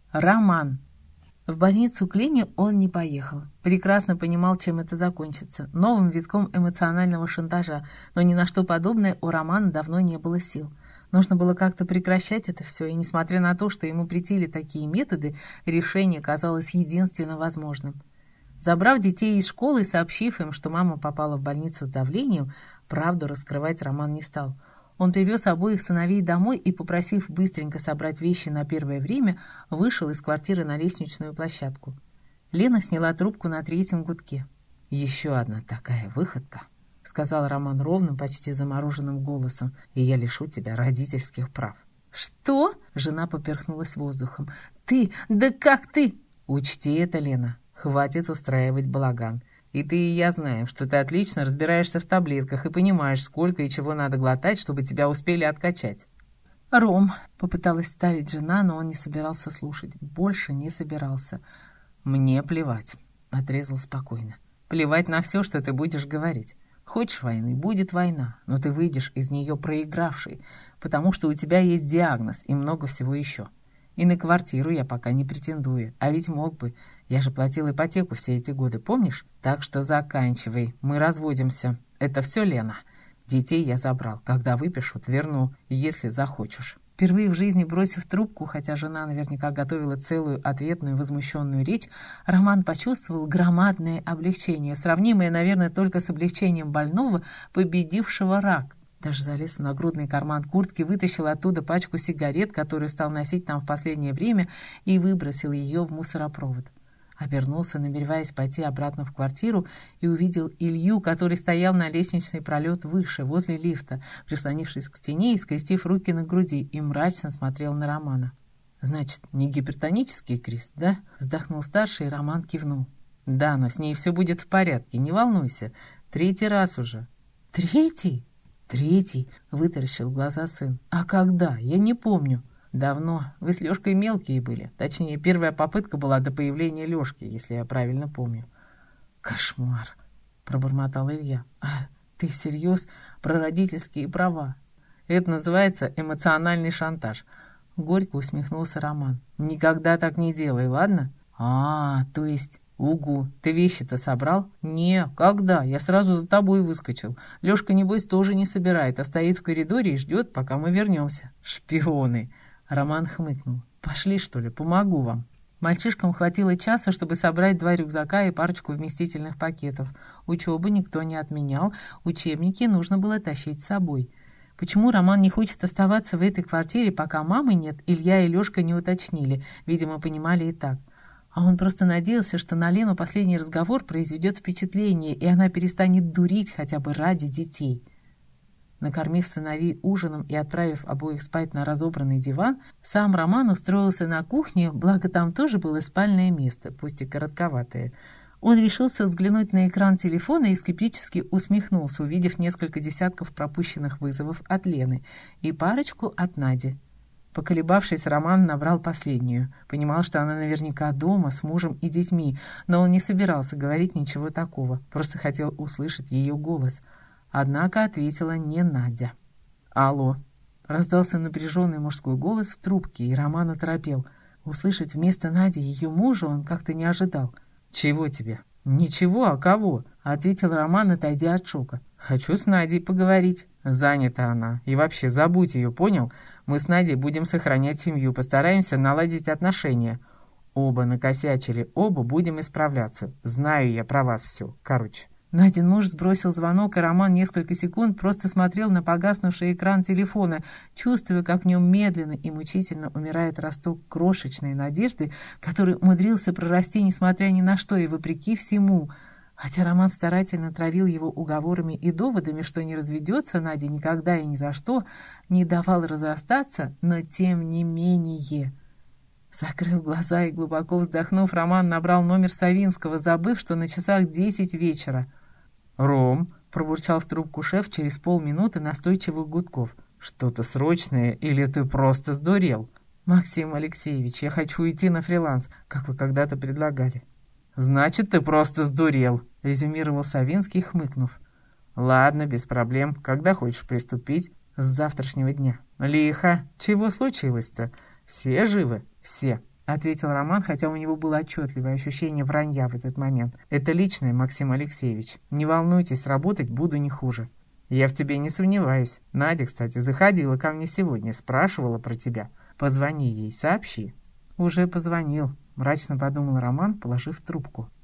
Роман. В больницу к Лене он не поехал. Прекрасно понимал, чем это закончится. Новым витком эмоционального шантажа. Но ни на что подобное у Романа давно не было сил. Нужно было как-то прекращать это все, и несмотря на то, что ему претили такие методы, решение казалось единственно возможным. Забрав детей из школы и сообщив им, что мама попала в больницу с давлением, правду раскрывать Роман не стал. Он привез обоих сыновей домой и, попросив быстренько собрать вещи на первое время, вышел из квартиры на лестничную площадку. Лена сняла трубку на третьем гудке. «Еще одна такая выходка», — сказал Роман ровным, почти замороженным голосом, «и я лишу тебя родительских прав». «Что?» — жена поперхнулась воздухом. «Ты? Да как ты?» «Учти это, Лена, хватит устраивать балаган. И ты, и я знаем, что ты отлично разбираешься в таблетках и понимаешь, сколько и чего надо глотать, чтобы тебя успели откачать». «Ром», — попыталась ставить жена, но он не собирался слушать. Больше не собирался. «Мне плевать», — отрезал спокойно. «Плевать на все, что ты будешь говорить. Хочешь войны — будет война, но ты выйдешь из нее проигравшей, потому что у тебя есть диагноз и много всего еще. И на квартиру я пока не претендую, а ведь мог бы. Я же платил ипотеку все эти годы, помнишь? Так что заканчивай, мы разводимся. Это все, Лена. Детей я забрал. Когда выпишут, верну, если захочешь». Впервые в жизни бросив трубку, хотя жена наверняка готовила целую ответную возмущенную речь, Роман почувствовал громадное облегчение, сравнимое, наверное, только с облегчением больного, победившего рак. Даже залез в нагрудный карман куртки, вытащил оттуда пачку сигарет, которую стал носить там в последнее время, и выбросил ее в мусоропровод. Обернулся, намереваясь пойти обратно в квартиру, и увидел Илью, который стоял на лестничный пролет выше, возле лифта, прислонившись к стене и скрестив руки на груди, и мрачно смотрел на Романа. «Значит, не гипертонический крест, да?» — вздохнул старший, и Роман кивнул. «Да, но с ней все будет в порядке, не волнуйся. 3-й раз уже». «Третий?» «Третий?» — вытаращил глаза сын. «А когда? Я не помню». «Давно. Вы с Лёшкой мелкие были. Точнее, первая попытка была до появления Лёшки, если я правильно помню». «Кошмар!» — пробормотал Илья. «А ты всерьез про родительские права?» «Это называется эмоциональный шантаж». Горько усмехнулся Роман. «Никогда так не делай, ладно?» То есть...» «Угу, ты вещи-то собрал?» «Не, когда? Я сразу за тобой выскочил. Лёшка, небось, тоже не собирает, а стоит в коридоре и ждет, пока мы вернемся». «Шпионы!» Роман хмыкнул. «Пошли, что ли, помогу вам». Мальчишкам хватило часа, чтобы собрать 2 рюкзака и парочку вместительных пакетов. Учебу никто не отменял, учебники нужно было тащить с собой. Почему Роман не хочет оставаться в этой квартире, пока мамы нет, Илья и Лёшка не уточнили, видимо, понимали и так. А он просто надеялся, что на Лену последний разговор произведет впечатление, и она перестанет дурить хотя бы ради детей. Накормив сыновей ужином и отправив обоих спать на разобранный диван, сам Роман устроился на кухне, благо там тоже было спальное место, пусть и коротковатое. Он решился взглянуть на экран телефона и скептически усмехнулся, увидев несколько десятков пропущенных вызовов от Лены и парочку от Нади. Поколебавшись, Роман набрал последнюю. Понимал, что она наверняка дома с мужем и детьми, но он не собирался говорить ничего такого, просто хотел услышать ее голос. Однако ответила не Надя. «Алло!» — раздался напряженный мужской голос в трубке, и Роман оторопел. Услышать вместо Нади ее мужа он как-то не ожидал. «Чего тебе?» «Ничего, а кого?» — ответил Роман, отойдя от шока. «Хочу с Надей поговорить». «Занята она. И вообще, забудь ее, понял? Мы с Надей будем сохранять семью, постараемся наладить отношения. Оба накосячили, оба будем исправляться. Знаю я про вас все. Короче». Надин муж сбросил звонок, и Роман несколько секунд просто смотрел на погаснувший экран телефона, чувствуя, как в нем медленно и мучительно умирает росток крошечной надежды, который умудрился прорасти несмотря ни на что и вопреки всему. Хотя Роман старательно травил его уговорами и доводами, что не разведется Надя никогда и ни за что, не давал разрастаться, но тем не менее... Закрыв глаза и глубоко вздохнув, Роман набрал номер Савинского, забыв, что на часах 10 вечера. «Ром», — пробурчал в трубку шеф через полминуты настойчивых гудков. «Что-то срочное или ты просто сдурел?» «Максим Алексеевич, я хочу идти на фриланс, как вы когда-то предлагали». «Значит, ты просто сдурел», — резюмировал Савинский, хмыкнув. «Ладно, без проблем. Когда хочешь приступить?» «С завтрашнего дня». «Лихо. Чего случилось-то? Все живы?» «Все. ответил Роман, хотя у него было отчетливое ощущение вранья в этот момент. «Это личное, Максим Алексеевич. Не волнуйтесь, работать буду не хуже». «Я в тебе не сомневаюсь. Надя, кстати, заходила ко мне сегодня, спрашивала про тебя. Позвони ей, сообщи». «Уже позвонил», — мрачно подумал Роман, положив трубку.